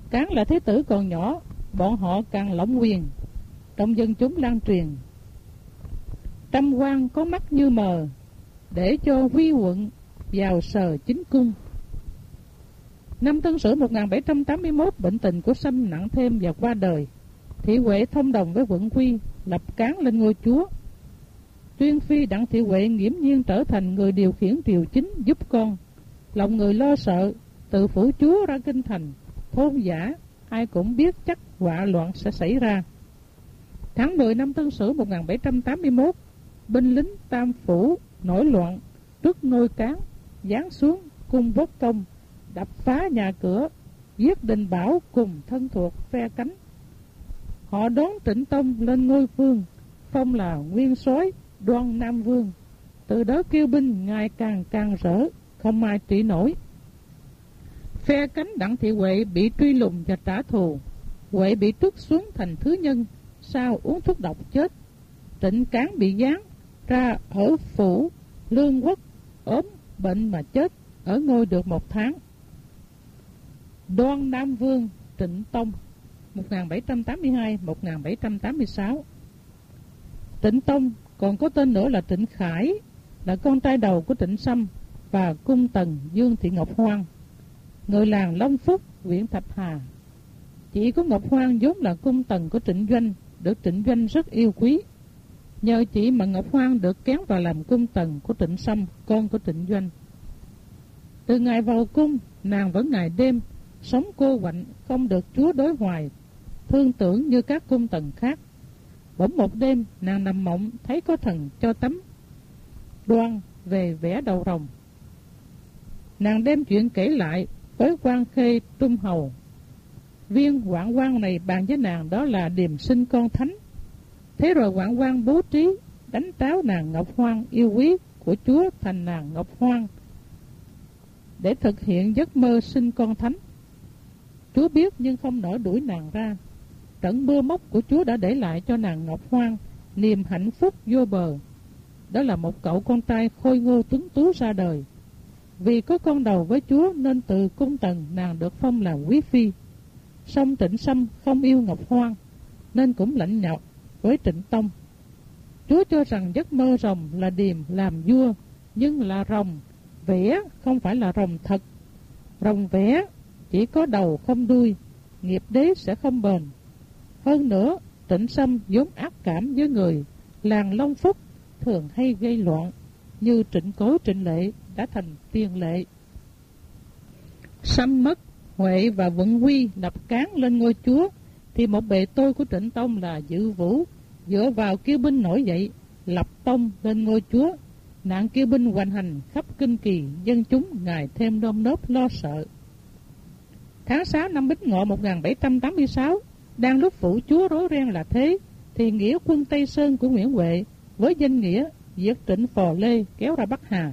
Cán là thế tử còn nhỏ, bọn họ càng lộng quyền, trong dân chúng lan truyền. Trăm quan có mắt như mờ, để cho huy quận vào sờ chính cung. Năm Tân Sửu 1781, bệnh tình của Sâm nặng thêm và qua đời. Thị Huệ thông đồng với quận Quy, lập Cán lên ngôi chúa. Tuyên phi Đặng Thị Huệ nghiễm nhiên trở thành người điều khiển triều chính giúp con. Lòng người lo sợ, từ phủ chúa ra kinh thành, thôn giả, ai cũng biết chắc họa loạn sẽ xảy ra. Tháng 10 năm Tân Sửu 1781, binh lính Tam Phủ nổi loạn trước ngôi Cán, giáng xuống cung Vốt Công, đập phá nhà cửa, giết Đình Bảo cùng thân thuộc phe cánh. Họ đón Trịnh Tông lên ngôi vương, phong là nguyên soái Đoan Nam Vương. Từ đó kêu binh ngày càng rỡ, không ai trị nổi. Phe cánh Đặng Thị Huệ bị truy lùng và trả thù. Huệ bị trút xuống thành thứ nhân, sau uống thuốc độc chết. Trịnh Cán bị giáng ra ở phủ Lương Quốc, ốm bệnh mà chết, ở ngôi được 1 tháng. Đoan Nam Vương Trịnh Tông 1782-1786. Trịnh Tông còn có tên nữa là Trịnh Khải, là con trai đầu của Trịnh Sâm và cung tần Dương Thị Ngọc Hoan, người làng Long Phúc, huyện Thạch Hà. Chị của Ngọc Hoan vốn là cung tần của Trịnh Doanh, được Trịnh Doanh rất yêu quý. Nhờ chị mà Ngọc Hoan được kéo vào làm cung tần của Trịnh Sâm, con của Trịnh Doanh. Từ ngày vào cung, nàng vẫn ngày đêm sống cô quạnh, không được chúa đối hoài, thương tưởng như các cung tần khác. Bỗng một đêm, nàng nằm mộng thấy có thần cho tấm đoan về vẽ đầu rồng. Nàng đem chuyện kể lại với quan khê Trung Hầu. Viên hoạn quan này bàn với nàng đó là điềm sinh con thánh. Thế rồi hoạn quan bố trí đánh tráo nàng Ngọc Hoan yêu quý của chúa thành nàng Ngọc Hoan, để thực hiện giấc mơ sinh con thánh. Chúa biết nhưng không nỡ đuổi nàng ra. Trận mưa móc của Chúa đã để lại cho nàng Ngọc Hoan niềm hạnh phúc vô bờ. Đó là một cậu con trai khôi ngô tuấn tú ra đời. Vì có con đầu với Chúa nên từ cung tần nàng được phong là quý phi. Song Trịnh Sâm không yêu Ngọc Hoan nên cũng lạnh nhạt với Trịnh Tông. Chúa cho rằng giấc mơ rồng là điềm làm vua, nhưng là rồng vẽ, không phải là rồng thật. Rồng vẽ chỉ có đầu không đuôi, nghiệp đế sẽ không bền. Hơn nữa, Trịnh Sâm vốn ác cảm với người làng Long Phúc, thường hay gây loạn, như Trịnh Cố Trịnh Lệ đã thành tiền lệ. Sâm mất, Huệ và Vận Quy lập Cán lên ngôi chúa, thì một bề tôi của Trịnh Tông là Dự Vũ dựa vào kêu binh nổi dậy, lập tông lên ngôi chúa. Nạn kêu binh hoành hành khắp kinh kỳ, dân chúng ngày thêm nơm nớp lo sợ. Tháng 6 năm Bính Ngọ 1786, đang lúc phủ chúa rối ren là thế, thì nghĩa quân Tây Sơn của Nguyễn Huệ với danh nghĩa diệt Trịnh Phò Lê kéo ra Bắc Hà.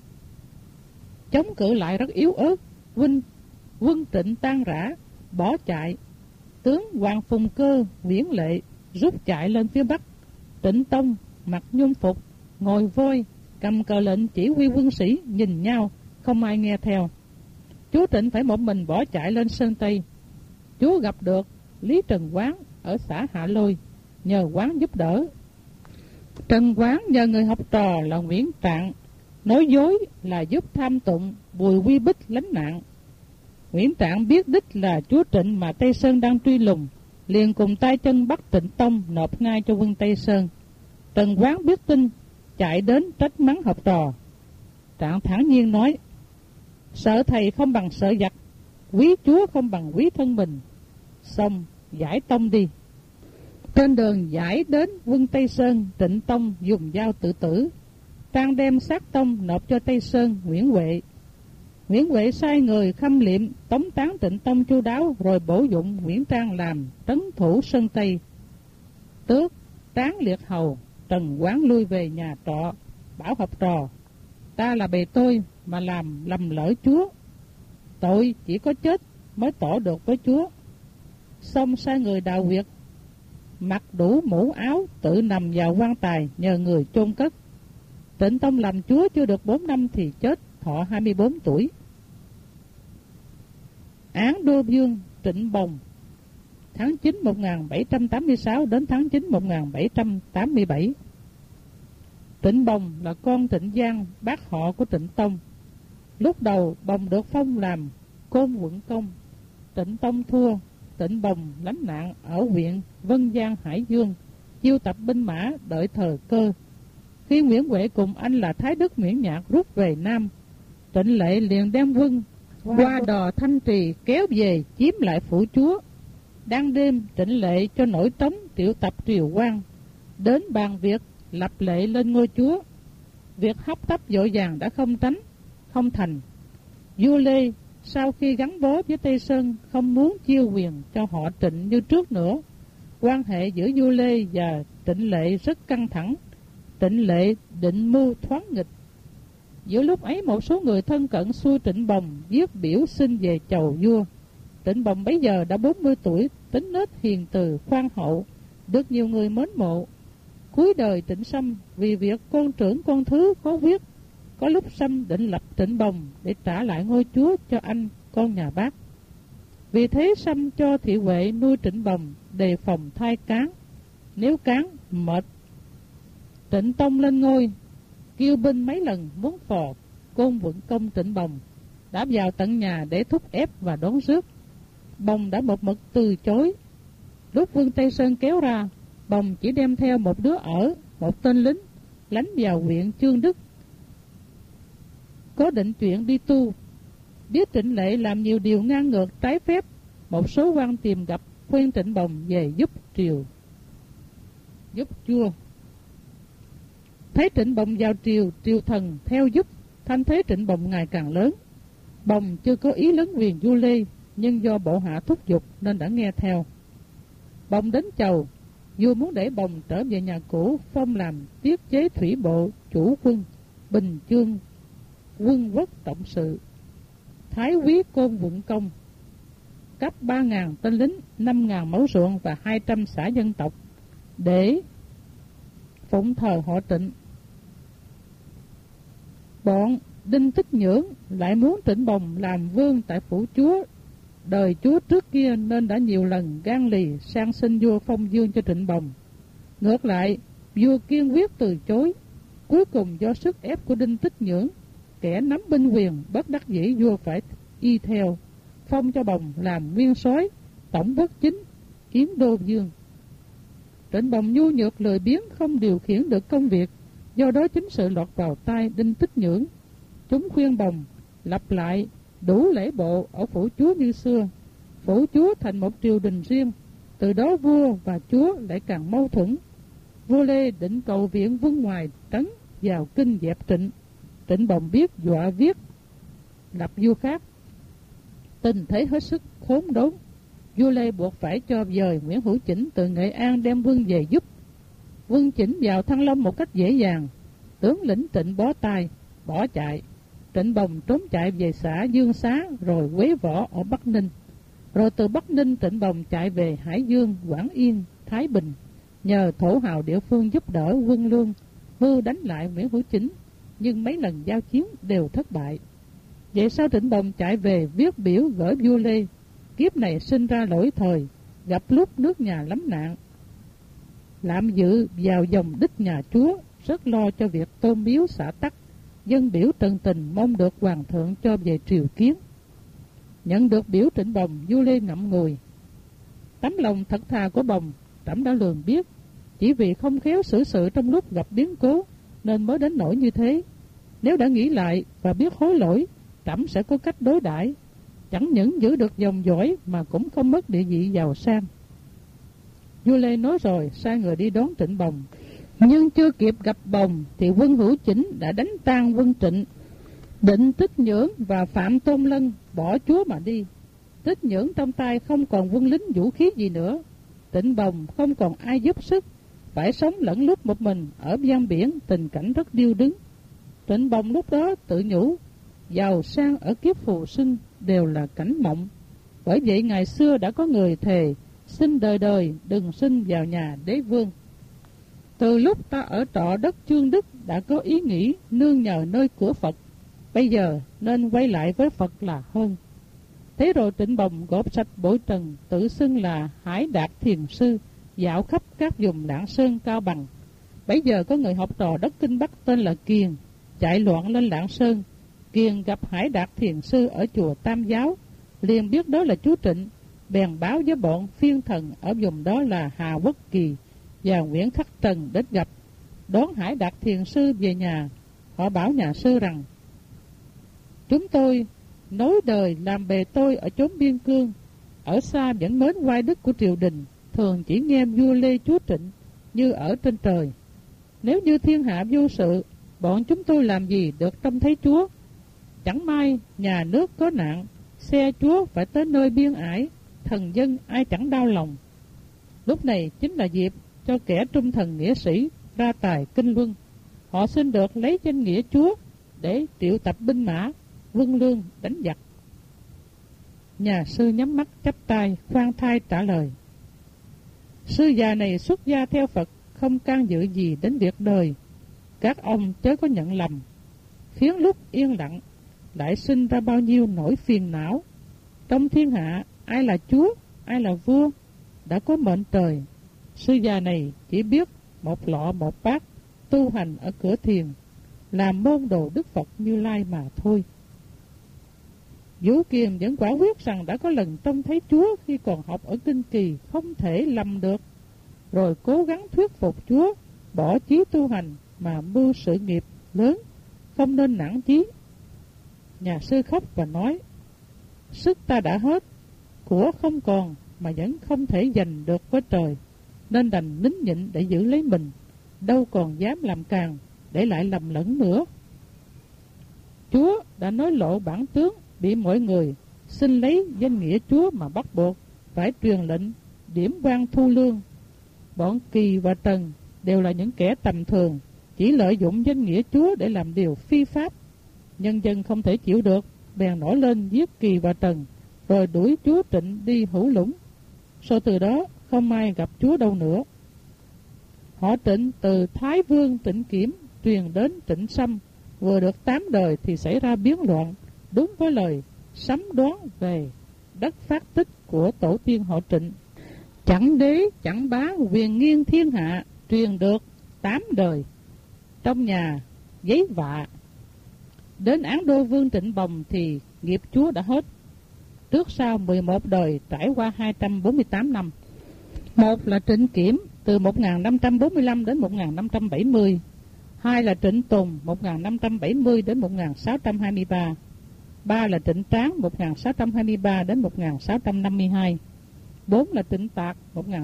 Chống cự lại rất yếu ớt, quân Trịnh tan rã, bỏ chạy. Tướng Hoàng Phùng Cơ, Viễn Lệ rút chạy lên phía Bắc. Trịnh Tông mặc nhung phục, ngồi voi, cầm cờ lệnh chỉ huy quân sĩ, nhìn nhau, không ai nghe theo. Chúa Trịnh phải một mình bỏ chạy lên Sơn Tây. Chúa gặp được Lý Trần Quán ở xã Hạ Lôi, nhờ Quán giúp đỡ. Trần Quán nhờ người học trò là Nguyễn Trạng nói dối là giúp tham tụng Bùi Quy Bích lánh nạn. Nguyễn Trạng biết đích là chúa Trịnh mà Tây Sơn đang truy lùng, liền cùng tay chân bắt Trịnh Tông nộp ngay cho quân Tây Sơn. Trần Quán biết tin, chạy đến trách mắng học trò. Trạng thản nhiên nói: sợ thầy không bằng sợ giặc, quý chúa không bằng quý thân mình. Xong giải tông đi. Trên đường giải đến quân Tây Sơn, Trịnh Tông dùng dao tự tử. Trang đem xác tông nộp cho Tây Sơn Nguyễn Huệ. Nguyễn Huệ sai người khâm liệm tống tán Trịnh Tông chu đáo, rồi bổ dụng Nguyễn Trang làm trấn thủ Sơn Tây. Tước Tráng Liệt Hầu. Trần Quán lui về nhà trọ, bảo học trò: ta là bề tôi mà làm lầm lỡ chúa, tội chỉ có chết mới tỏ được với chúa. Xong sai người đào huyệt, mặc đủ mũ áo, tự nằm vào quan tài nhờ người chôn cất. Trịnh Tông làm chúa chưa được 4 năm thì chết, thọ 24 tuổi. Án Đô Dương Trịnh Bồng, tháng 9 1786 đến tháng 9 1787. Trịnh Bồng là con Trịnh Giang, bác họ của Trịnh Tông. Lúc đầu Bồng được phong làm Côn Quận Công. Trịnh Tông thua, Trịnh Bồng lánh nạn ở huyện Vân Giang, Hải Dương, chiêu tập binh mã đợi thời cơ. Khi Nguyễn Huệ cùng anh là Thái Đức Nguyễn Nhạc rút về Nam, Trịnh Lệ liền đem quân qua đò Thanh Trì kéo về chiếm lại phủ chúa. Đang đêm, Trịnh Lệ cho nổi trống triệu tập triều quan đến bàn việc lập Lệ lên ngôi chúa. Việc hấp tấp vội vàng đã không thành. Vua Lê sau khi gắn bó với Tây Sơn không muốn chiêu quyền cho họ Trịnh như trước nữa. Quan hệ giữa vua Lê và Trịnh Lệ rất căng thẳng. Trịnh Lệ định mưu thoáng nghịch. Giữa lúc ấy một số người thân cận xui Trịnh Bồng viết biểu xin về chầu vua. Trịnh Bồng bấy giờ đã 40 tuổi, tính nết hiền từ, khoan hậu, được nhiều người mến mộ. Cuối đời Trịnh Sâm vì việc con trưởng con thứ khó viết, có lúc Sâm định lập Trịnh Bồng để trả lại ngôi chúa cho anh con nhà Bác. Vì thế Sâm cho thị vệ nuôi Trịnh Bồng đề phòng thai cán. Nếu cán mệt, Trịnh Tông lên ngôi, kêu binh mấy lần muốn phò Côn Quận Công Trịnh Bồng, đã vào tận nhà để thúc ép và đón rước. Bồng đã một mực từ chối. Lúc quân Tây Sơn kéo ra, Bồng chỉ đem theo một đứa ở, một tên lính, lánh vào huyện Chương Đức, có định chuyện đi tu. Biết Trịnh Lệ làm nhiều điều ngang ngược trái phép, một số quan tìm gặp khuyên Trịnh Bồng về giúp vua. Thấy Trịnh Bồng vào triều thần theo giúp, thanh thế Trịnh Bồng ngày càng lớn. Bồng chưa có ý lấn quyền vua Lê, nhưng do bộ hạ thúc giục nên đã nghe theo. Bồng đến chầu, vua muốn để Bồng trở về nhà cũ, phong làm tiết chế thủy bộ chủ quân, Bình Chương quân quốc trọng sự, Thái úy Côn Quận Công, cấp 3.000 tên lính, 5.000 mẫu ruộng và 200 xã dân tộc để phụng thờ họ Trịnh. Bọn Đinh Tích Nhưỡng lại muốn Trịnh Bồng làm vương tại phủ chúa đời chúa trước kia, nên đã nhiều lần gan lì sang xin vua phong dương cho Trịnh Bồng. Ngược lại, vua kiên quyết từ chối. Cuối cùng do sức ép của Đinh Tích Nhưỡng, kẻ nắm binh quyền, bất đắc dĩ vua phải y theo, phong cho Bồng làm nguyên soái tổng quốc chính Yến Đô Dương. Trịnh Bồng nhu nhược lười biếng, không điều khiển được công việc, do đó chính sự lọt vào tai Đinh Tích Nhưỡng. Chúng khuyên Bồng lập lại đủ lễ bộ ở phủ chúa như xưa, phủ chúa thành một triều đình riêng. Từ đó vua và chúa lại càng mâu thuẫn. Vua Lê định cầu viện quân ngoài trấn vào kinh dẹp Trịnh. Trịnh Bồng biết dọa viết lập vua khác, tình thế hết sức khốn đốn. Vua Lê buộc phải cho dời Nguyễn Hữu Chỉnh từ Nghệ An đem quân về giúp. Quân Chỉnh vào Thăng Long một cách dễ dàng. Tướng lĩnh Trịnh bó tay bỏ chạy. Trịnh Bồng trốn chạy về xã Dương Xá rồi Quế Võ ở Bắc Ninh. Rồi từ Bắc Ninh Trịnh Bồng chạy về Hải Dương, Quảng Yên, Thái Bình, nhờ thổ hào địa phương giúp đỡ quân lương, mưu đánh lại Nguyễn Hữu Chỉnh, nhưng mấy lần giao chiến đều thất bại. Vậy sao Trịnh Bồng chạy về viết biểu gửi vua Lê? Kiếp này sinh ra lỗi thời, gặp lúc nước nhà lắm nạn, lạm dự vào dòng đích nhà chúa, rất lo cho việc tôn miếu xã tắc. Dân biểu tận tình mong được hoàng thượng cho về triều kiến. Nhận được biểu Trịnh Bồng, vua Lê ngậm ngùi. Tấm lòng thật thà của Bồng trẫm đã lường biết, chỉ vì không khéo xử sự trong lúc gặp biến cố nên mới đến nỗi như thế. Nếu đã nghĩ lại và biết hối lỗi, trẫm sẽ có cách đối đãi, chẳng những giữ được dòng dõi mà cũng không mất địa vị giàu sang. Vua Lê nói rồi sai người đi đón Trịnh Bồng, nhưng chưa kịp gặp Bồng thì quân Hữu Chỉnh đã đánh tan quân Trịnh. Đinh Tích Nhưỡng và Phạm Tôn Lân bỏ chúa mà đi. Tích Nhưỡng trong tay không còn quân lính vũ khí gì nữa. Trịnh Bồng không còn ai giúp sức, phải sống lẫn lút một mình ở gian biển, tình cảnh rất điêu đứng. Trịnh Bồng lúc đó tự nhủ, giàu sang ở kiếp phù sinh đều là cảnh mộng. Bởi vậy ngày xưa đã có người thề, xin đời đời đừng sinh vào nhà đế vương. Từ lúc ta ở trọ đất Chương Đức đã có ý nghĩ nương nhờ nơi của Phật, bây giờ nên quay lại với Phật là hơn. Thế rồi Trịnh Bồng gộp sạch bội trần, tự xưng là Hải Đạt Thiền Sư, dạo khắp các vùng Lạng Sơn, Cao Bằng. Bấy giờ có người học trò đất Kinh Bắc tên là Kiền chạy loạn lên Lạng Sơn. Kiền gặp Hải Đạt Thiền Sư ở chùa Tam Giáo, liền biết đó là chú Trịnh, bèn báo với bọn phiên thần ở vùng đó là Hà Quốc Kỳ và Nguyễn Khắc Trần đến gặp, đón Hải Đạt Thiền Sư về nhà. Họ bảo nhà sư rằng: chúng tôi nối đời làm bề tôi ở chốn biên cương, ở xa vẫn mến oai đức của triều đình, thường chỉ nghe vua Lê chúa Trịnh như ở trên trời. Nếu như thiên hạ vô sự, bọn chúng tôi làm gì được trông thấy chúa? Chẳng may nhà nước có nạn, xe chúa phải tới nơi biên ải, thần dân ai chẳng đau lòng. Lúc này chính là dịp cho kẻ trung thần nghĩa sĩ ra tài kinh luân. Họ xin được lấy danh nghĩa chúa để triệu tập binh mã, quân lương đánh giặc. Nhà sư nhắm mắt chắp tay khoan thai trả lời: sư già này xuất gia theo Phật, không can dự gì đến việc đời, các ông chớ có nhận lầm. Phiến lúc yên lặng lại sinh ra bao nhiêu nỗi phiền não. Trong thiên hạ ai là chúa, ai là vua, đã có mệnh trời. Sư già này chỉ biết một lọ một bát, tu hành ở cửa thiền, làm môn đồ Đức Phật Như Lai mà thôi. Vũ Kiền vẫn quả quyết rằng đã có lần trông thấy chúa khi còn học ở Kinh Kỳ, không thể lầm được, rồi cố gắng thuyết phục chúa bỏ chí tu hành mà mưu sự nghiệp lớn, không nên nản chí. Nhà sư khóc và nói: sức ta đã hết, của không còn mà vẫn không thể giành được với trời, nên đành nín nhịn để giữ lấy mình, đâu còn dám làm càng để lại lầm lẫn nữa. Chúa đã nói lộ bản tướng, bị mọi người xin lấy danh nghĩa chúa mà bắt buộc phải truyền lệnh điểm quan thu lương. Bọn Kỳ và Trần đều là những kẻ tầm thường, chỉ lợi dụng danh nghĩa chúa để làm điều phi pháp. Nhân dân không thể chịu được, bèn nổi lên giết Kỳ và Trần, rồi đuổi chúa Trịnh đi Hữu Lũng. Sau từ đó không ai gặp chúa đâu nữa. Họ Trịnh từ Thái Vương Trịnh Kiểm truyền đến Trịnh Sâm, vừa được 8 đời thì xảy ra biến loạn, đúng với lời sấm đoán về đất phát tích của tổ tiên họ Trịnh. Chẳng đế chẳng bá, quyền nghiêng thiên hạ, truyền được 8 đời. Trong nhà giấy vạ. Đến án đô vương Trịnh Bồng thì nghiệp chúa đã hết. Trước sau 11 đời trải qua 248 năm. Một là Trịnh Kiểm từ 1545 đến 1570. Hai là Trịnh Tùng 1570 đến 1623. Ba là Trịnh Tráng 1623 đến 1652. 4 là Trịnh Tạc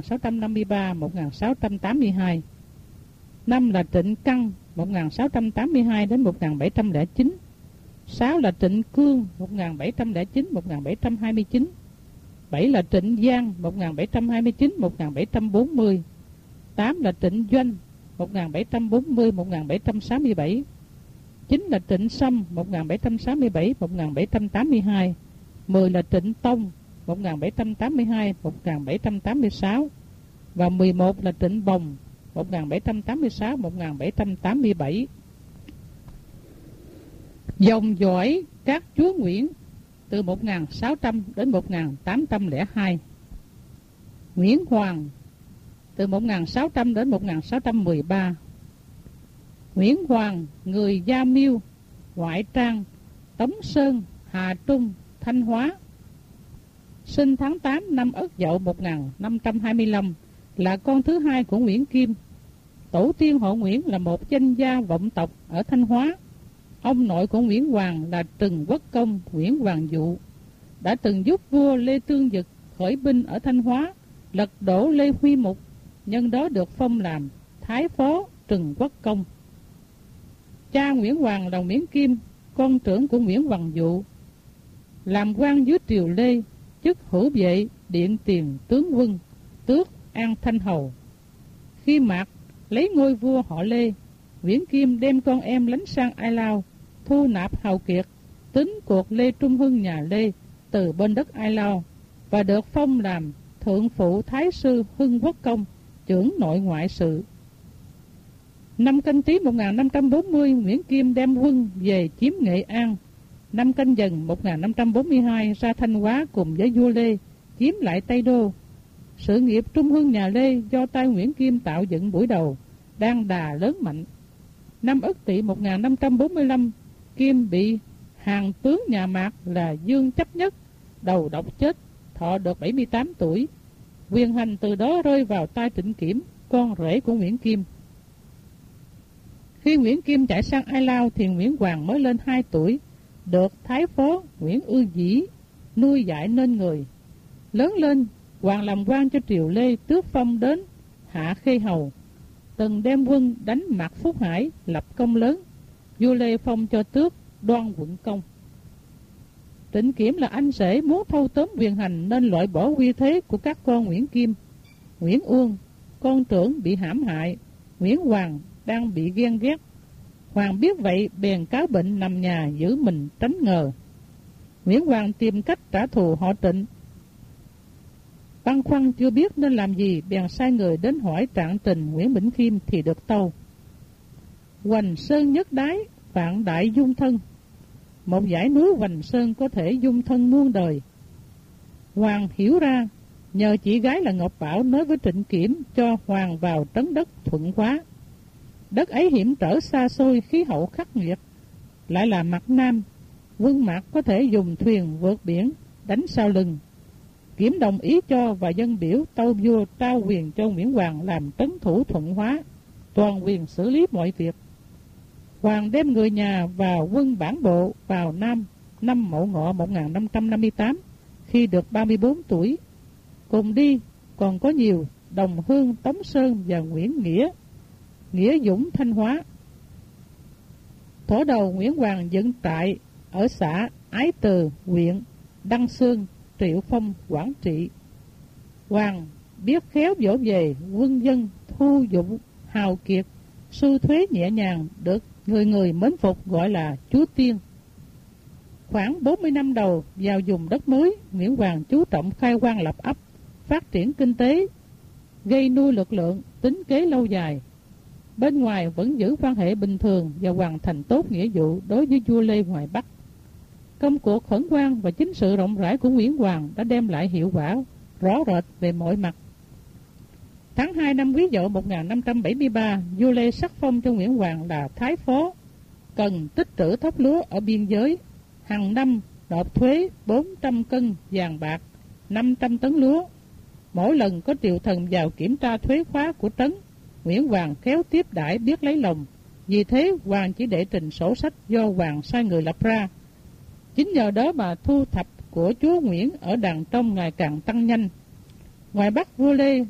1653-1682. 5 là Trịnh Căn 1682 đến 1709. 6 là Trịnh Cương 1709-1729. 7 là Trịnh Giang 1729-1740. 8 là Trịnh Doanh 1740-1767. 9 là Trịnh Sâm 1767-1782. 10 là Trịnh Tông 1782-1786. Và 11 là Trịnh Bồng 1786-1787. Dòng dõi các chúa Nguyễn từ 1600 đến 1802. Nguyễn Hoàng từ 1600 đến 1613. Nguyễn Hoàng, người Gia Miêu, ngoại trang, Tống Sơn, Hà Trung, Thanh Hóa. Sinh tháng 8 năm Ất Dậu 1525, là con thứ hai của Nguyễn Kim. Tổ tiên họ Nguyễn là một danh gia vọng tộc ở Thanh Hóa. Ông nội của Nguyễn Hoàng là Trần Quốc Công Nguyễn Hoàng Dụ, đã từng giúp vua Lê Tương Dực khởi binh ở Thanh Hóa, lật đổ Lê Huy Mục, nhân đó được phong làm Thái Phó Trần Quốc Công. Cha Nguyễn Hoàng là Nguyễn Kim, con trưởng của Nguyễn Hoàng Dụ, làm quan dưới triều Lê, chức hữu vệ điện tiền tướng quân, tước An Thanh Hầu. Khi Mạc lấy ngôi vua họ Lê, Nguyễn Kim đem con em lánh sang Ai Lao, thu nạp hào kiệt, tính cuộc Lê Trung Hưng nhà Lê từ bên đất Ai Lao, và được phong làm thượng phụ thái sư Hưng Quốc Công, trưởng nội ngoại sự. Năm Canh Tý 1540, Nguyễn Kim đem quân về chiếm Nghệ An, Năm Canh Dần 1542 ra Thanh Hóa cùng với vua Lê chiếm lại Tây Đô. Sự nghiệp trung hưng nhà Lê do tay Nguyễn Kim tạo dựng buổi đầu đang đà lớn mạnh. Năm Ất Tỵ 1545, Kim bị hàng tướng nhà Mạc là Dương Chấp Nhất đầu độc chết, thọ được 78 tuổi. Quyền hành từ đó rơi vào tay Trịnh Kiểm, con rể của Nguyễn Kim. Khi Nguyễn Kim chạy sang Ai Lao thì Nguyễn Hoàng mới lên 2 tuổi, được thái phó Nguyễn Ư Dĩ nuôi dạy nên người. Lớn lên, Hoàng làm quan cho triều Lê, tước phong đến Hạ Khê Hầu, từng đem quân đánh Mạc Phúc Hải, lập công lớn. Vua Lê phong cho tước Đoan Quận Công. Trịnh Kiểm là anh rể muốn thâu tóm quyền hành nên loại bỏ uy thế của các con Nguyễn Kim. Nguyễn Uông, con trưởng bị hãm hại, Nguyễn Hoàng đang bị ghen ghét. Hoàng biết vậy bèn cáo bệnh nằm nhà giữ mình tránh ngờ. Nguyễn Hoàng tìm cách trả thù họ Trịnh. Băn khoăn chưa biết nên làm gì, bèn sai người đến hỏi trạng tình Nguyễn Bỉnh Khiêm thì được tâu. Hoành Sơn nhất đái, vạn đại dung thân. Một dãy núi Hoành Sơn có thể dung thân muôn đời. Hoàng hiểu ra, nhờ chị gái là Ngọc Bảo nói với Trịnh Kiểm cho Hoàng vào trấn đất Thuận Hóa. Đất ấy hiểm trở xa xôi, khí hậu khắc nghiệt, lại là mặt nam, quân Mạc có thể dùng thuyền vượt biển đánh sau lưng. Kiểm đồng ý cho và dân biểu tâu vua trao quyền cho Nguyễn Hoàng làm trấn thủ Thuận Hóa, toàn quyền xử lý mọi việc. Hoàng đem người nhà và quân bản bộ vào Nam năm Mậu Ngọ 1558 khi được 34 tuổi. Cùng đi còn có nhiều Đồng Hương, Tống Sơn và Nguyễn Nghĩa Dũng Thanh Hóa. Thổ đầu Nguyễn Hoàng dựng trại ở xã Ái Từ, huyện Đăng Xương, Triệu Phong, Quảng Trị. Hoàng biết khéo vỗ về quân dân, thu dụng hào kiệt, su thuế nhẹ nhàng, được người người mến phục gọi là Chúa Tiên. Khoảng 40 năm đầu vào vùng đất mới, Nguyễn Hoàng chú trọng khai hoang lập ấp, phát triển kinh tế, gây nuôi lực lượng, tính kế lâu dài. Bên ngoài vẫn giữ quan hệ bình thường và hoàn thành tốt nghĩa vụ đối với vua Lê ngoài Bắc. Công cuộc khẩn hoang và chính sự rộng rãi của Nguyễn Hoàng đã đem lại hiệu quả rõ rệt về mọi mặt. Tháng 2 năm Quý Dậu 1573, vua Lê sắc phong cho Nguyễn Hoàng là Thái Phó, cần tích trữ thóc lúa ở biên giới, hàng năm nộp thuế 400 cân vàng bạc, 500 tấn lúa. Mỗi lần có triều thần vào kiểm tra thuế khóa của trấn, Nguyễn Hoàng khéo tiếp đãi biết lấy lòng. Vì thế Hoàng chỉ để trình sổ sách do Hoàng sai người lập ra. Chính nhờ đó mà thu thập của chúa Nguyễn ở Đàn Trong ngày càng tăng nhanh. Ngoài Bắc, vua Lê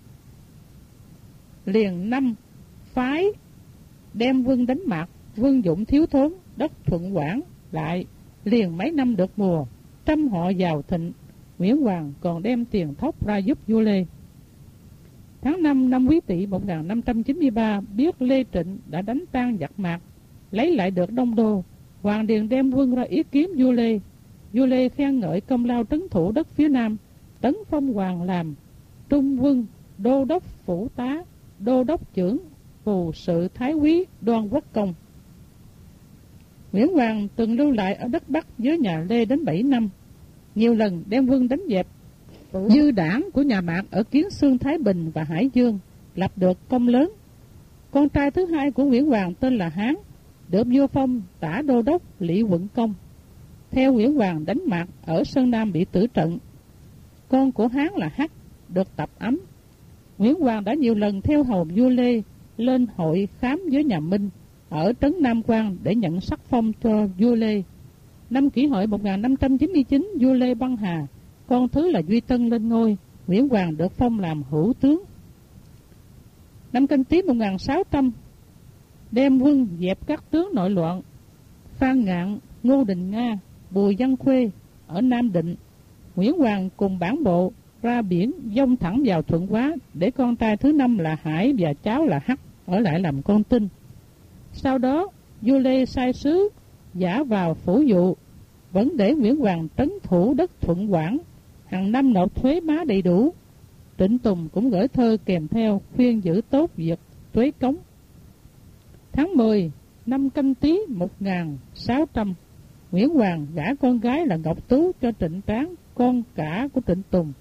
liền năm phái đem quân đánh Mạc, quân dụng thiếu thốn, đất Thuận Quảng lại liền mấy năm được mùa, trăm họ giàu thịnh. Nguyễn Hoàng còn đem tiền thóc ra giúp vua Lê. Tháng 5 năm Quý Tỵ 1593, biết Lê Trịnh đã đánh tan giặc Mạc, lấy lại được Đông Đô. Hoàng liền đem quân ra ý kiến vua Lê. Vua Lê khen ngợi công lao trấn thủ đất phía Nam, tấn phong Hoàng làm trung quân, đô đốc phủ tá, đô đốc trưởng, phù sự thái úy, Đoan Quốc Công. Nguyễn Hoàng từng lưu lại ở đất Bắc với nhà Lê đến 7 năm, nhiều lần đem quân đánh dẹp dư đảng của nhà Mạc ở Kiến Xương, Thái Bình và Hải Dương, lập được công lớn. Con trai thứ hai của Nguyễn Hoàng tên là Hán, được vua phong tả đô đốc Lý Quận Công. Theo Nguyễn Hoàng đánh Mạc ở Sơn Nam bị tử trận. Con của Hán là Hắc, được tập ấm. Nguyễn Hoàng đã nhiều lần theo hầu vua Lê lên hội khám với nhà Minh ở trấn Nam Quan để nhận sắc phong cho vua Lê. Năm Kỷ Hợi 1599, vua Lê băng hà, con thứ là Duy Tân lên ngôi, Nguyễn Hoàng được phong làm hữu tướng. Năm Canh Tý 1600, đem quân dẹp các tướng nội loạn Phan Ngạn, Ngô Đình Nga, Bùi Văn Khuê ở Nam Định. Nguyễn Hoàng cùng bản bộ ra biển dông thẳng vào Thuận Hóa để con trai thứ năm là Hải và cháu là Hắc ở lại làm con tin. Sau đó vua Lê sai sứ giả vào phủ dụ, vẫn để Nguyễn Hoàng trấn thủ đất Thuận Quảng, hàng năm nộp thuế má đầy đủ. Trịnh Tùng cũng gửi thơ kèm theo khuyên giữ tốt việc thuế cống. Tháng 10 năm Canh Tý 1600, Nguyễn Hoàng gả con gái là Ngọc Tú cho Trịnh Tráng, con cả của Trịnh Tùng.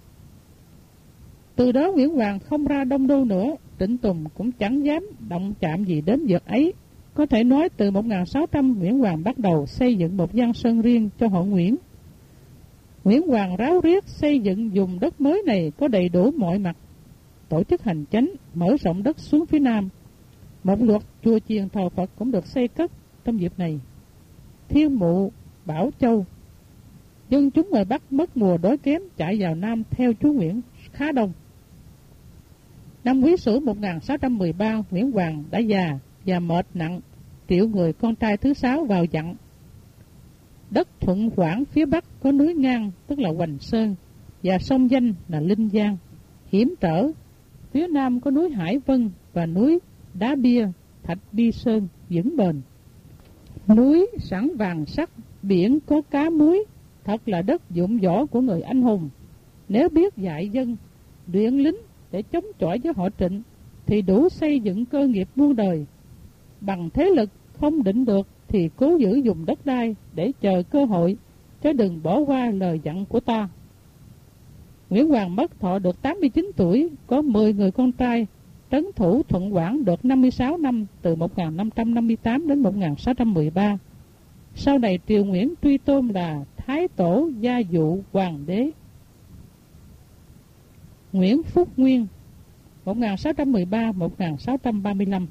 Từ đó Nguyễn Hoàng không ra Đông Đô nữa, Trịnh Tùng cũng chẳng dám động chạm gì đến việc ấy. Có thể nói từ 1600 Nguyễn Hoàng bắt đầu xây dựng một giang sơn riêng cho họ Nguyễn. Nguyễn Hoàng ráo riết xây dựng vùng đất mới này có đầy đủ mọi mặt, tổ chức hành chánh, mở rộng đất xuống phía Nam. Một loạt chùa chiền thờ Phật cũng được xây cất trong dịp này. Thiên Mụ, Bảo Châu. Dân chúng ngoài Bắc mất mùa đói kém chạy vào Nam theo chúa Nguyễn khá đông. Năm Quý Sửu 1613, Nguyễn Hoàng đã già và mệt nặng, triệu người con trai thứ 6 vào dặn. Đất Thuận Quảng phía Bắc có núi Ngang tức là Hoành Sơn và sông Danh là Linh Giang, hiểm trở. Phía Nam có núi Hải Vân và núi Đá Bia, Thạch Bi Sơn vững bền. Núi sẵn vàng sắc, biển có cá muối, thật là đất dụng võ của người anh hùng. Nếu biết dạy dân, luyện lính để chống chọi với họ Trịnh thì đủ xây dựng cơ nghiệp muôn đời. Bằng thế lực không định được thì cố giữ dùng đất đai để chờ cơ hội, chứ đừng bỏ qua lời dặn của ta. Nguyễn Hoàng mất thọ được 89 tuổi, có 10 người con trai, trấn thủ Thuận Quảng được 56 năm từ 1558 đến 1613. Sau này triều Nguyễn truy tôn là Thái Tổ Gia Dụ Hoàng đế. Nguyễn Phúc Nguyên 1613-1635.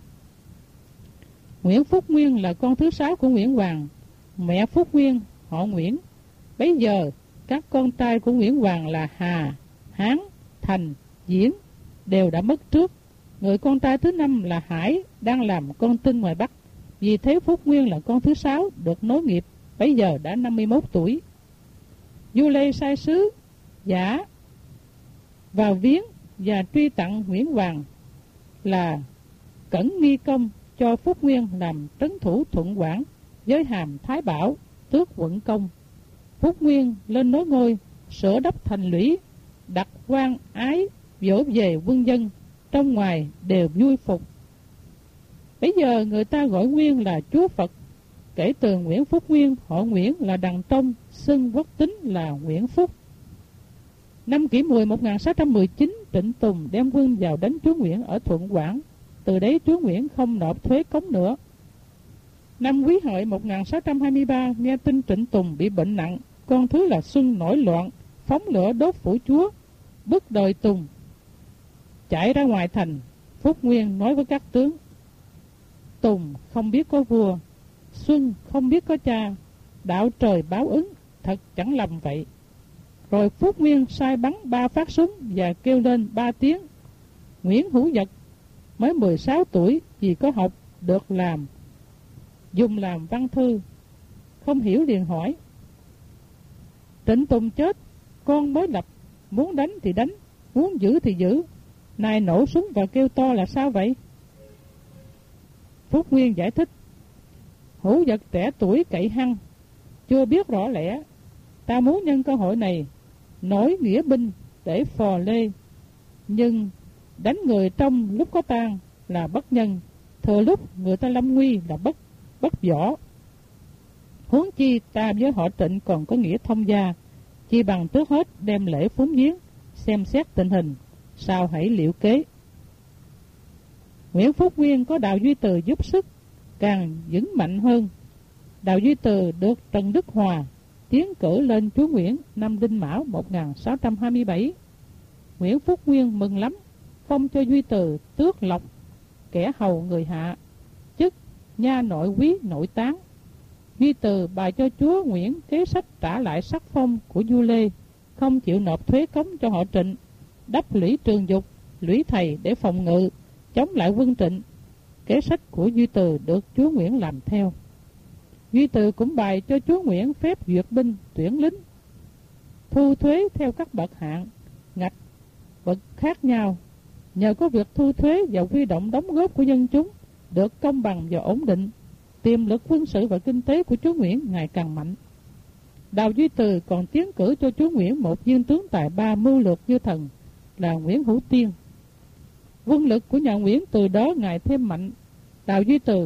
Nguyễn Phúc Nguyên là con thứ 6 của Nguyễn Hoàng, mẹ Phúc Nguyên họ Nguyễn. Bấy giờ các con trai của Nguyễn Hoàng là Hà, Hán, Thành, Diễn đều đã mất trước. Người con trai thứ 5 là Hải đang làm con tin ngoài Bắc. Vì thế Phúc Nguyên là con thứ 6 được nối nghiệp, bấy giờ đã 51 tuổi. Du Lê sai sứ giả vào viếng và truy tặng Nguyễn Hoàng là Cẩn Nghi Công cho Phúc Nguyên làm trấn thủ Thuận Quảng với hàm Thái Bảo, tước quận công. Phúc Nguyên lên nối ngôi, sửa đắp thành lũy, đặt quan ái, vỗ về quân dân, trong ngoài đều vui phục. Bây giờ người ta gọi Nguyên là Chúa Phật. Kể từ Nguyễn Phúc Nguyên, họ Nguyễn là Đằng Tông, xưng quốc tính là Nguyễn Phúc. Năm Kỷ Mùi 1619, Trịnh Tùng đem quân vào đánh chúa Nguyễn ở Thuận Quảng. Từ đấy chúa Nguyễn không nộp thuế cống nữa. Năm Quý Hợi 1623, nghe tin Trịnh Tùng bị bệnh nặng, con thứ là Xuân nổi loạn, phóng lửa đốt phủ chúa, bức đời Tùng. Chạy ra ngoài thành, Phúc Nguyên nói với các tướng: Tùng không biết có vua, Xuân không biết có cha, đạo trời báo ứng, thật chẳng lầm vậy. Rồi Phúc Nguyên sai bắn 3 phát súng và kêu lên 3 tiếng. Nguyễn Hữu Dật mới 16 tuổi, vì có học được làm, dùng làm văn thư, không hiểu liền hỏi: Trịnh Tùng chết, con mới lập, muốn đánh thì đánh, muốn giữ thì giữ, nay nổ súng và kêu to là sao vậy? Phúc Nguyên giải thích: Hữu Dật trẻ tuổi cậy hăng, chưa biết rõ lẽ, ta muốn nhân cơ hội này nổi nghĩa binh để phò lê, nhưng đánh người trong lúc có tang là bất nhân, thừa lúc người ta lâm nguy là bất võ. Huống chi ta với họ Trịnh còn có nghĩa thông gia, chi bằng trước hết đem lễ phúng viếng, xem xét tình hình, sao hãy liệu kế. Nguyễn Phúc Nguyên có Đào Duy Từ giúp sức, càng vững mạnh hơn. Đào Duy Từ được Trần Đức Hòa tiến cử lên chúa Nguyễn năm Đinh Mão 1627. Nguyễn Phúc Nguyên mừng lắm, phong cho Duy Từ tước lộc, kẻ hầu người hạ, chức nha nội quý nội tán. Duy Từ bài cho chúa Nguyễn kế sách trả lại sắc phong của vua Lê, không chịu nộp thuế cống cho họ Trịnh, đắp lũy Trường Dục, lũy Thầy để phòng ngự, chống lại quân Trịnh. Kế sách của Duy Từ được chúa Nguyễn làm theo. Duy Từ cũng bài cho chúa Nguyễn phép duyệt binh, tuyển lính, thu thuế theo các bậc hạng, ngạch, bậc khác nhau. Nhờ có việc thu thuế và huy động đóng góp của dân chúng được công bằng và ổn định, tiềm lực quân sự và kinh tế của chúa Nguyễn ngày càng mạnh. Đào Duy Từ còn tiến cử cho chúa Nguyễn một viên tướng tài ba mưu lược như thần là Nguyễn Hữu Tiên. Quân lực của nhà Nguyễn từ đó ngày thêm mạnh. Đào Duy Từ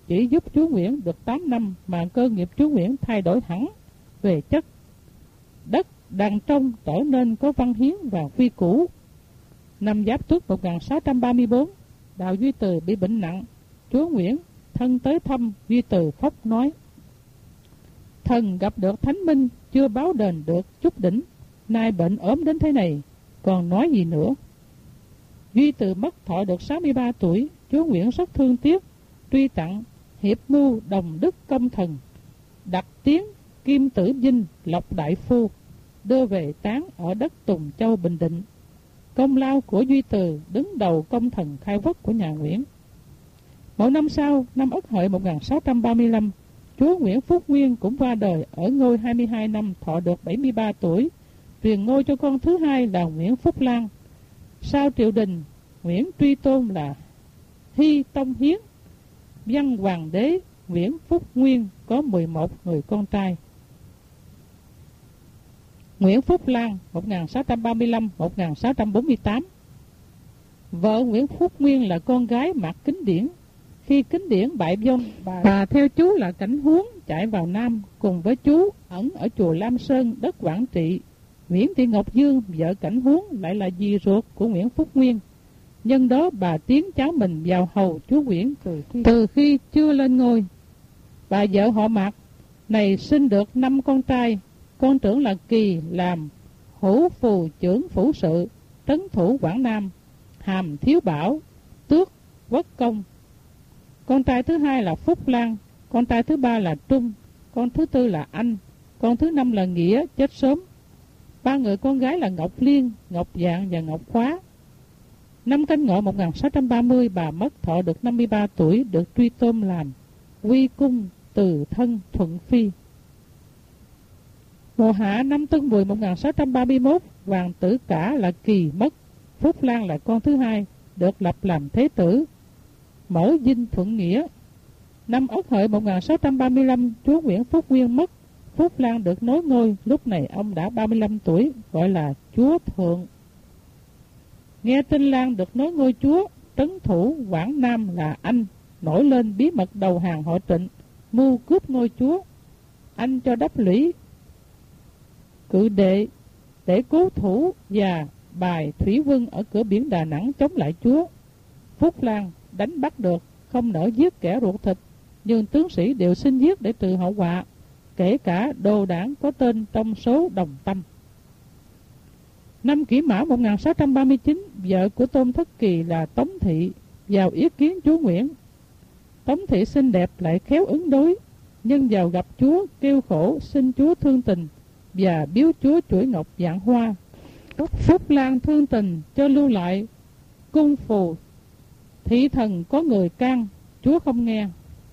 chỉ giúp chúa Nguyễn được 8 năm mà cơ nghiệp chúa Nguyễn thay đổi hẳn về chất. Đất đàn trong trở nên có văn hiến và quy củ. Năm Giáp Tuất 1634, Đào Duy Từ bị bệnh nặng. Chúa Nguyễn thân tới thăm, Duy Từ khóc nói: thần gặp được thánh minh, chưa báo đền được chút đỉnh, nay bệnh ốm đến thế này, còn nói gì nữa. Duy Từ mất thọ được 63 tuổi, chúa Nguyễn rất thương tiếc, truy tặng hiệp mưu đồng đức công thần, đặt tiếng Kim Tử Vinh Lộc Đại Phu, đưa về táng ở đất Tùng Châu, Bình Định. Công lao của Duy Từ đứng đầu công thần khai quốc của nhà Nguyễn. Một năm sau, năm Ất Hợi 1635, chúa Nguyễn Phúc Nguyên cũng qua đời ở ngôi 22 năm, thọ được 73 tuổi, truyền ngôi cho con thứ hai là Nguyễn Phúc Lan. Sau triều đình, Nguyễn truy tôn là Hy Tông Hiến. Văn hoàng đế Nguyễn Phúc Nguyên có 11 người con trai. Nguyễn Phúc Lan 1635-1648. Vợ Nguyễn Phúc Nguyên là con gái Mạc Kính Điển. Khi Kính Điển bại vong, bà theo chú là Cảnh Huống chạy vào Nam, cùng với chú ẩn ở chùa Lam Sơn, đất Quảng Trị. Nguyễn Thị Ngọc Dương, vợ Cảnh Huống, lại là dì ruột của Nguyễn Phúc Nguyên. Nhân đó bà tiến cháu mình vào hầu chúa Nguyễn từ khi chưa lên ngôi. Bà vợ họ Mạc này sinh được 5 con trai. Con trưởng là Kỳ, làm hữu phù trưởng phủ sự, trấn thủ Quảng Nam, hàm thiếu bảo, tước quốc công. Con trai thứ hai là Phúc Lan, con trai thứ ba là Trung, con thứ tư là Anh, con thứ năm là Nghĩa, chết sớm. 3 người con gái là Ngọc Liên, Ngọc Dạng và Ngọc Khóa. Năm Canh Ngọ 1630, bà mất, thọ được 53 tuổi, được truy tôn làm Quy Cung Từ Thân Thuận Phi. Mùa hạ năm Tân Mùi 1631, hoàng tử cả là Kỳ mất, Phúc Lan là con thứ hai, được lập làm thế tử, mẫu dinh thuận nghĩa. Năm Ất Hợi 1635, chúa Nguyễn Phúc Nguyên mất, Phúc Lan được nối ngôi, lúc này ông đã 35 tuổi, gọi là chúa Thượng. Nghe tin Lan được nối ngôi chúa, trấn thủ Quảng Nam là Anh nổi lên bí mật đầu hàng họ Trịnh, mưu cướp ngôi chúa. Anh cho đắp lũy cự đệ để cố thủ và bài thủy quân ở cửa biển Đà Nẵng chống lại chúa. Phúc Lan đánh bắt được, không nỡ giết kẻ ruột thịt, nhưng tướng sĩ đều xin giết để trừ hậu họa, kể cả đồ đảng có tên trong số Đồng Tâm. Năm Kỷ Mão 1639, vợ của Tôn Thất Kỳ là Tống Thị vào yết kiến chúa Nguyễn. Tống Thị xinh đẹp lại khéo ứng đối, nhưng vào gặp chúa kêu khổ xin chúa thương tình và biếu chúa chuỗi ngọc dạng hoa. Phúc Lan thương tình cho lưu lại cung phù, thị thần có người can, chúa không nghe.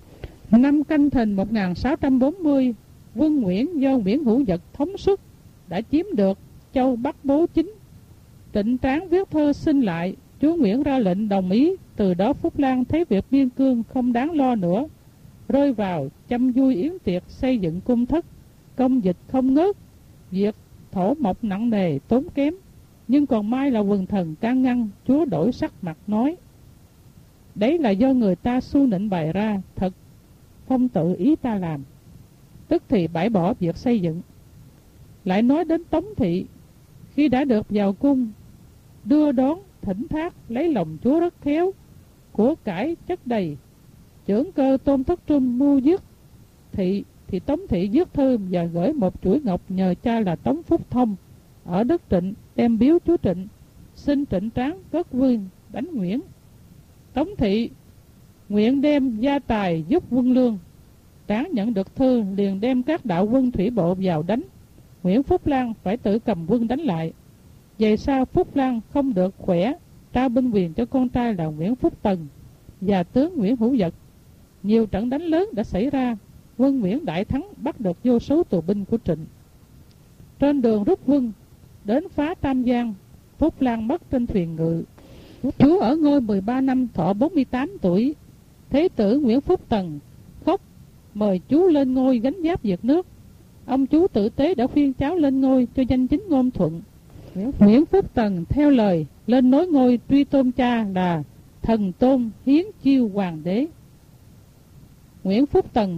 Năm Canh Thìn 1640, quân Nguyễn do Nguyễn Hữu Dật thống suất đã chiếm được châu Bắc Bố Chính. Trịnh Tráng viết thơ xin lại, chúa Nguyễn ra lệnh đồng ý. Từ đó Phúc Lan thấy việc biên cương không đáng lo nữa, rơi vào chăm vui yến tiệc, xây dựng cung thất, công dịch không ngớt. Việc thổ mộc nặng nề tốn kém, nhưng còn mai là quần thần can ngăn. Chúa đổi sắc mặt nói: đấy là do người ta su nịnh bày ra, thật không tự ý ta làm. Tức thì bãi bỏ việc xây dựng. Lại nói đến Tống Thị, khi đã được vào cung, đưa đón thỉnh thác, lấy lòng chúa rất khéo, của cải chất đầy. Chưởng cơ Tôn Thất Trung mưu giết Thị, thì Tống Thị viết thư và gửi một chuỗi ngọc nhờ cha là Tống Phúc Thông ở đất Trịnh đem biếu chúa Trịnh, xin Trịnh Tráng cất vương đánh Nguyễn. Tống Thị nguyện đem gia tài giúp quân lương. Tráng nhận được thư liền đem các đạo quân thủy bộ vào đánh. Nguyễn Phúc Lan phải tự cầm quân đánh lại. Về sau Phúc Lan không được khỏe, trao binh quyền cho con trai là Nguyễn Phúc Tần và tướng Nguyễn Hữu Dật. Nhiều trận đánh lớn đã xảy ra, quân Nguyễn đại thắng, bắt được vô số tù binh của Trịnh. Trên đường rút quân đến phá Tam Giang, Phúc Lan mất trên thuyền ngự. Chúa ở ngôi 13 năm, thọ 48 tuổi. Thế tử Nguyễn Phúc Tần khóc mời chú lên ngôi gánh giáp diệt nước. Ông chú tử tế đã khuyên cháu lên ngôi cho danh chính ngôn thuận. Nguyễn Phúc Tần theo lời lên nối ngôi, truy tôn cha là Thần Tôn Hiến Chiêu Hoàng đế. Nguyễn Phúc Tần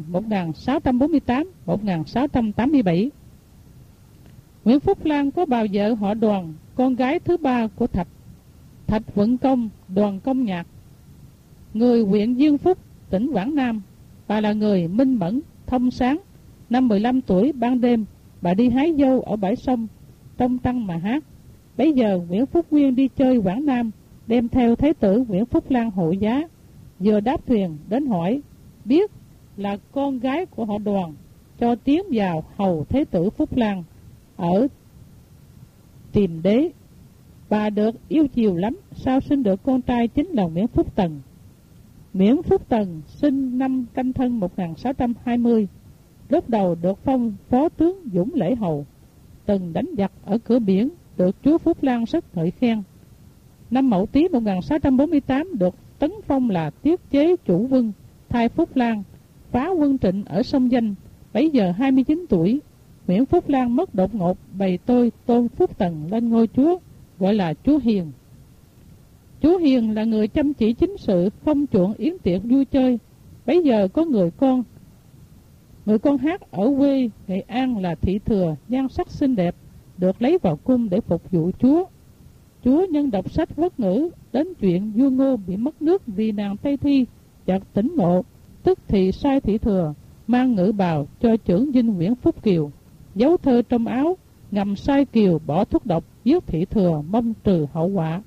1648-1687. Nguyễn Phúc Lan có bà vợ họ Đoàn, con gái thứ ba của Thạch Vận Công, Đoàn Công Nhạc, người huyện Dương Phúc, tỉnh Quảng Nam. Bà là người minh mẫn, thông sáng. Năm 15 tuổi ban đêm, bà đi hái dâu ở bãi sông, trong tăng mà hát. Bấy giờ Nguyễn Phúc Nguyên đi chơi Quảng Nam, đem theo Thái tử Nguyễn Phúc Lan hộ giá. Vừa đáp thuyền đến hỏi, biết là con gái của họ Đoàn, cho tiến vào hầu Thái tử Phúc Lan ở Tìm Đế. Bà được yêu chiều lắm, sau sinh được con trai chính là Nguyễn Phúc Tần. Nguyễn Phúc Tần sinh năm Canh Thân 1620, lúc đầu được phong phó tướng Dũng Lễ Hầu, từng đánh giặc ở cửa biển, được chúa Phúc Lan rất ngợi khen. Năm Mậu Tý 1648 được tấn phong là tiết chế chủ quân, thay Phúc Lan phá quân Trịnh ở sông Danh. Bấy giờ 29 tuổi, Nguyễn Phúc Lan mất đột ngột, bày tôi tôn Phúc Tần lên ngôi chúa, gọi là chúa Hiền. Chúa Hiền là người chăm chỉ chính sự, không chuộng yến tiệc vui chơi. Bấy giờ có người con hát ở quê Nghệ An là Thị Thừa, nhan sắc xinh đẹp, được lấy vào cung để phục vụ chúa. Chúa nhân đọc sách Quốc ngữ đến chuyện vua Ngô bị mất nước vì nàng Tây Thi, chợt tỉnh ngộ, tức thì sai Thị Thừa mang ngự bào cho chưởng dinh Nguyễn Phúc Kiều, giấu thơ trong áo, ngầm sai Kiều bỏ thuốc độc giết Thị Thừa, mong trừ hậu quả.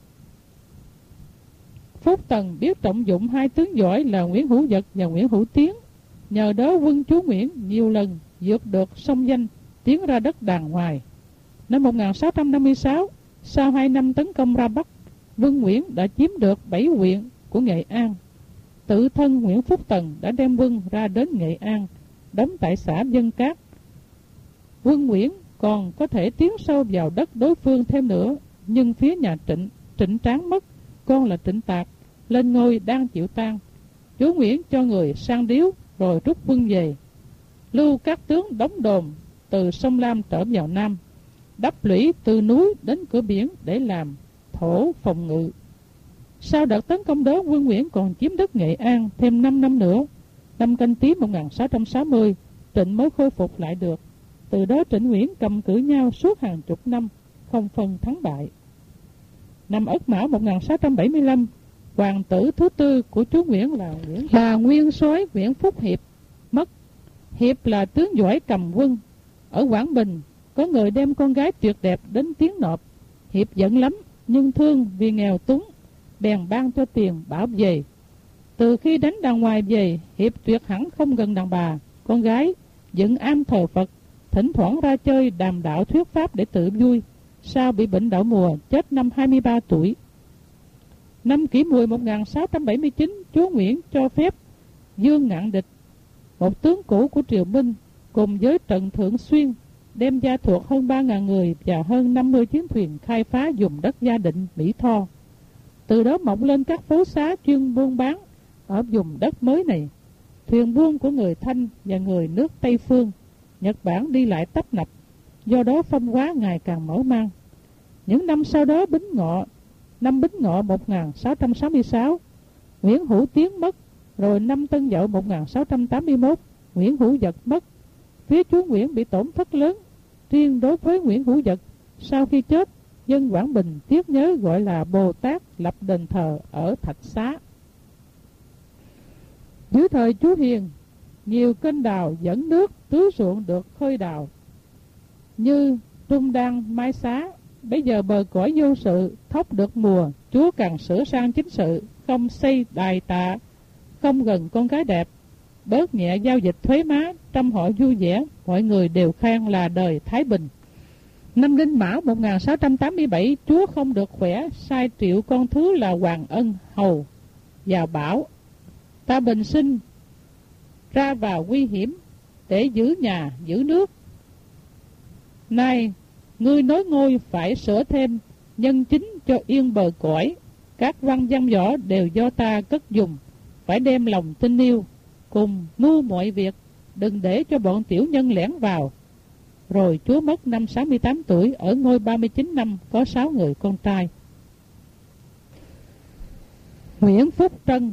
Phúc Tần biết trọng dụng hai tướng giỏi là Nguyễn Hữu Dật và Nguyễn Hữu Tiến. Nhờ đó quân chúa Nguyễn nhiều lần vượt được sông Danh, tiến ra đất Đàn Ngoài. Năm 1656, sau 2 năm tấn công ra Bắc, Vương Nguyễn đã chiếm được 7 huyện của Nghệ An. Tự thân Nguyễn Phúc Tần đã đem quân ra đến Nghệ An, đóng tại xã Dân Cát. Quân Nguyễn còn có thể tiến sâu vào đất đối phương thêm nữa, nhưng phía nhà Trịnh Tráng mất, con là Trịnh Tạc, lên ngôi đang chịu tang. Chúa Nguyễn cho người sang điếu rồi rút quân về, lưu các tướng đóng đồn từ sông Lam trở vào Nam, đắp lũy từ núi đến cửa biển để làm thổ phòng ngự. Sau đợt tấn công đó, Quân Nguyễn còn chiếm đất Nghệ An thêm 5 năm nữa. Năm Canh Tý 1660, Trịnh mới khôi phục lại được. Từ đó Trịnh Nguyễn cầm cự nhau suốt hàng chục năm, không phân thắng bại. Năm Ất Mão 1675, hoàng tử thứ tư của chúa Nguyễn là nguyên soái Nguyễn Phúc Hiệp mất. Hiệp là tướng giỏi cầm quân. Ở Quảng Bình, có người đem con gái tuyệt đẹp đến tiến nộp. Hiệp giận lắm, nhưng thương vì nghèo túng, bèn ban cho tiền bảo về. Từ khi đánh Đàn Ngoài về, Hiệp tuyệt hẳn không gần đàn bà, con gái, dựng am thờ Phật, thỉnh thoảng ra chơi đàm đạo thuyết pháp để tự vui. Sau bị bệnh đậu mùa, chết năm 23 tuổi. Năm Kỷ Mùi 1679, chúa Nguyễn cho phép Dương Ngạn Địch, một tướng cũ của Triều Minh, cùng với Trần Thượng Xuyên, đem gia thuộc hơn 3.000 người và hơn 50 chiến thuyền khai phá vùng đất Gia Định, Mỹ Tho. Từ đó mọc lên các phố xá chuyên buôn bán ở vùng đất mới này. Thuyền buôn của người Thanh và người nước Tây Phương, Nhật Bản đi lại tấp nập, do đó phong hóa ngày càng mở mang. Những năm sau đó năm Bính Ngọ 1666, Nguyễn Hữu Tiến mất, rồi năm Tân Dậu 1681, Nguyễn Hữu Dật mất. Phía chúa Nguyễn bị tổn thất lớn. Riêng đối với Nguyễn Hữu Dật, sau khi chết, dân Quảng Bình tiếc nhớ gọi là Bồ Tát, lập đền thờ ở Thạch Xá. Dưới thời chúa Hiền, nhiều kênh đào dẫn nước tưới ruộng được khơi đào như Trung Đan, Mai Xá. Bây giờ bờ cõi vô sự, thóc được mùa, chúa càng sửa sang chính sự, không xây đài tạ, không gần con gái đẹp, bớt nhẹ giao dịch thuế má, trăm họ vui vẻ, mọi người đều khen là đời thái bình. Năm Đinh Mão 1687, chúa không được khỏe, sai triệu con thứ là Hoàng Ân hầu vào bảo ta bình sinh ra vào nguy hiểm để giữ nhà giữ nước. Nay ngươi nối ngôi phải sửa thêm nhân chính cho yên bờ cõi. Các văn văn võ đều do ta cất dùng, phải đem lòng tin yêu, cùng mưu mọi việc, đừng để cho bọn tiểu nhân lẻn vào. Rồi chúa mất năm 68 tuổi, ở ngôi 39 năm, có 6 người con trai. Nguyễn Phúc Trân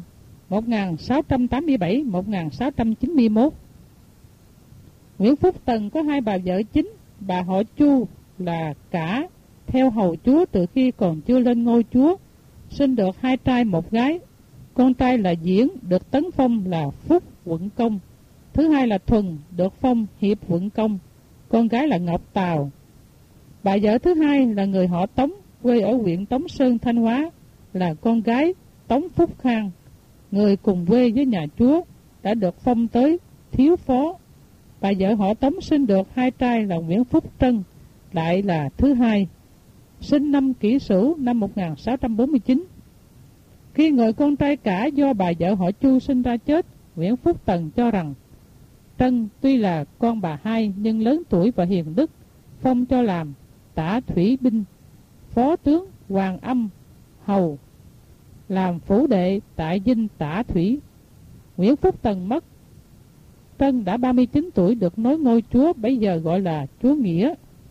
1687-1691. Nguyễn Phúc Tần có hai bà vợ chính, bà họ Chu là Cả theo hầu chúa từ khi còn chưa lên ngôi chúa, sinh được hai trai một gái. Con trai là Diễn được tấn phong là Phúc quận công, thứ hai là Thuần được phong Hiệp quận công, con gái là Ngọc Tào. Bà vợ thứ hai là người họ Tống, quê ở huyện Tống Sơn, Thanh Hóa, là con gái Tống Phúc Khang, người cùng quê với nhà chúa, đã được phong tới thiếu phó. Bà vợ họ Tống sinh được hai trai là Nguyễn Phúc Trân, lại là thứ hai, sinh năm Kỷ Sửu năm 1649. Khi người con trai Cả do bà vợ họ Chu sinh ra chết, Nguyễn Phúc Tần cho rằng Trân tuy là con bà hai nhưng lớn tuổi và hiền đức, phong cho làm tả thủy binh, phó tướng Hoàng Âm hầu, làm phủ đệ tại dinh tả thủy. Nguyễn Phúc Tần mất, Trân đã 39 tuổi được nối ngôi chúa, bây giờ gọi là chúa Nghĩa.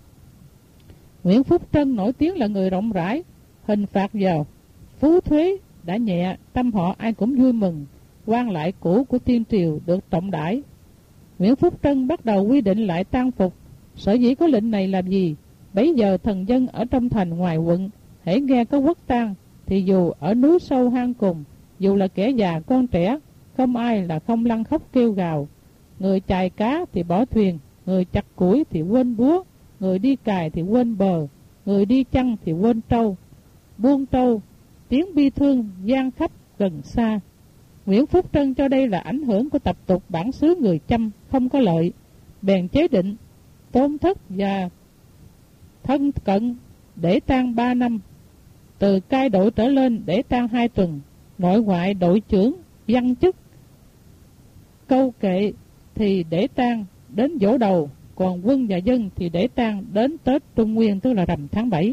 Nguyễn Phúc Trân nổi tiếng là người rộng rãi, hình phạt vào phú thuế đã nhẹ, tâm họ ai cũng vui mừng, quan lại cũ của tiên triều được trọng đãi. Nguyễn Phúc Trân bắt đầu quy định lại tang phục. Sở dĩ có lệnh này làm gì? Bấy giờ thần dân ở trong thành ngoài quận, hễ nghe có quốc tang thì dù ở núi sâu hang cùng, dù là kẻ già con trẻ, không ai là không lăn khóc kêu gào. Người chài cá thì bỏ thuyền, người chặt củi thì quên búa, người đi cài thì quên bờ, người đi chăn thì quên trâu. Buông trâu, tiếng bi thương gian khắp gần xa. Nguyễn Phúc Trân cho đây là ảnh hưởng của tập tục bản xứ người Chăm không có lợi, bèn chế định tôn thất và thân cận để tang 3 năm, từ cai đội trở lên để tang 2 tuần, nội ngoại đội trưởng, văn chức, câu kệ thì để tang đến giỗ đầu, còn quân và dân thì để tang đến Tết Trung Nguyên, tức là rằm tháng 7.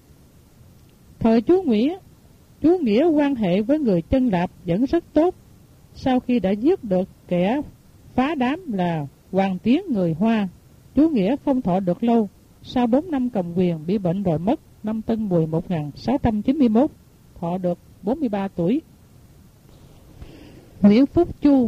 Thời chúa Nghĩa quan hệ với người Chân Lạp vẫn rất tốt. Sau khi đã giết được kẻ phá đám là Hoàng Tiến người Hoa, chúa Nghĩa không thọ được lâu. Sau 4 năm cầm quyền bị bệnh rồi mất năm Tân Mùi 1691, thọ được 43 tuổi. Nguyễn Phúc Chu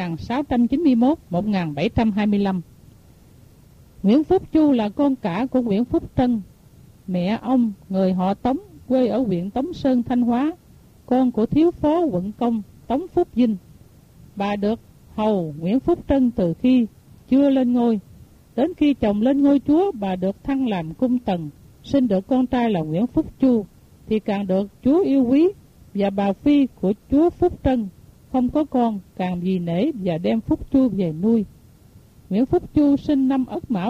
1691-1725. Nguyễn Phúc Chu là con cả của Nguyễn Phúc Trân. Mẹ ông người họ Tống, quê ở huyện Tống Sơn, Thanh Hóa, con của thiếu phó quận công Tống Phúc Vinh. Bà được hầu Nguyễn Phúc Trân từ khi chưa lên ngôi. Đến khi chồng lên ngôi chúa, bà được thăng làm cung tần, sinh được con trai là Nguyễn Phúc Chu, thì càng được chúa yêu quý, và bà phi của chúa Phúc Trân không có con, càng vì nể và đem Phúc Chu về nuôi. Nguyễn Phúc Chu sinh năm Ất Mão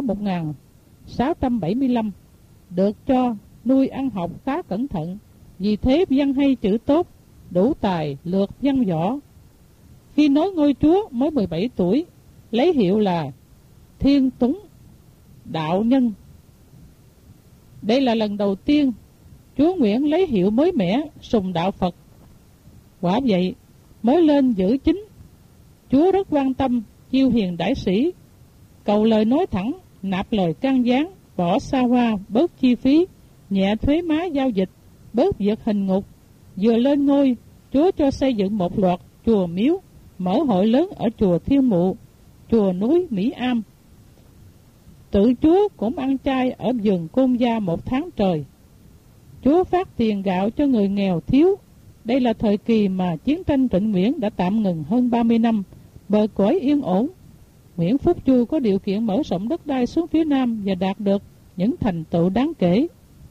1675, được cho nuôi ăn học khá cẩn thận, vì thế văn hay chữ tốt, đủ tài lược văn võ. Khi nối ngôi chúa mới 17 tuổi, lấy hiệu là Thiên Túng Đạo Nhân. Đây là lần đầu tiên chúa Nguyễn lấy hiệu mới mẻ, sùng đạo Phật. Quả vậy, mới lên giữ chính, chúa rất quan tâm chiêu hiền đại sĩ, cầu lời nói thẳng, nạp lời can gián, bỏ xa hoa, bớt chi phí, nhẹ thuế má giao dịch, bớt việc hình ngục. Vừa lên ngôi, chúa cho xây dựng một loạt chùa miếu, mở hội lớn ở chùa Thiên Mụ, chùa núi Mỹ Am. Tự chúa cũng ăn chay ở vườn Côn Gia 1 tháng trời. Chúa phát tiền gạo cho người nghèo thiếu. Đây là thời kỳ mà chiến tranh Trịnh Nguyễn đã tạm ngừng hơn 30 năm, bờ cõi yên ổn. Nguyễn Phúc Chu có điều kiện mở rộng đất đai xuống phía Nam và đạt được những thành tựu đáng kể.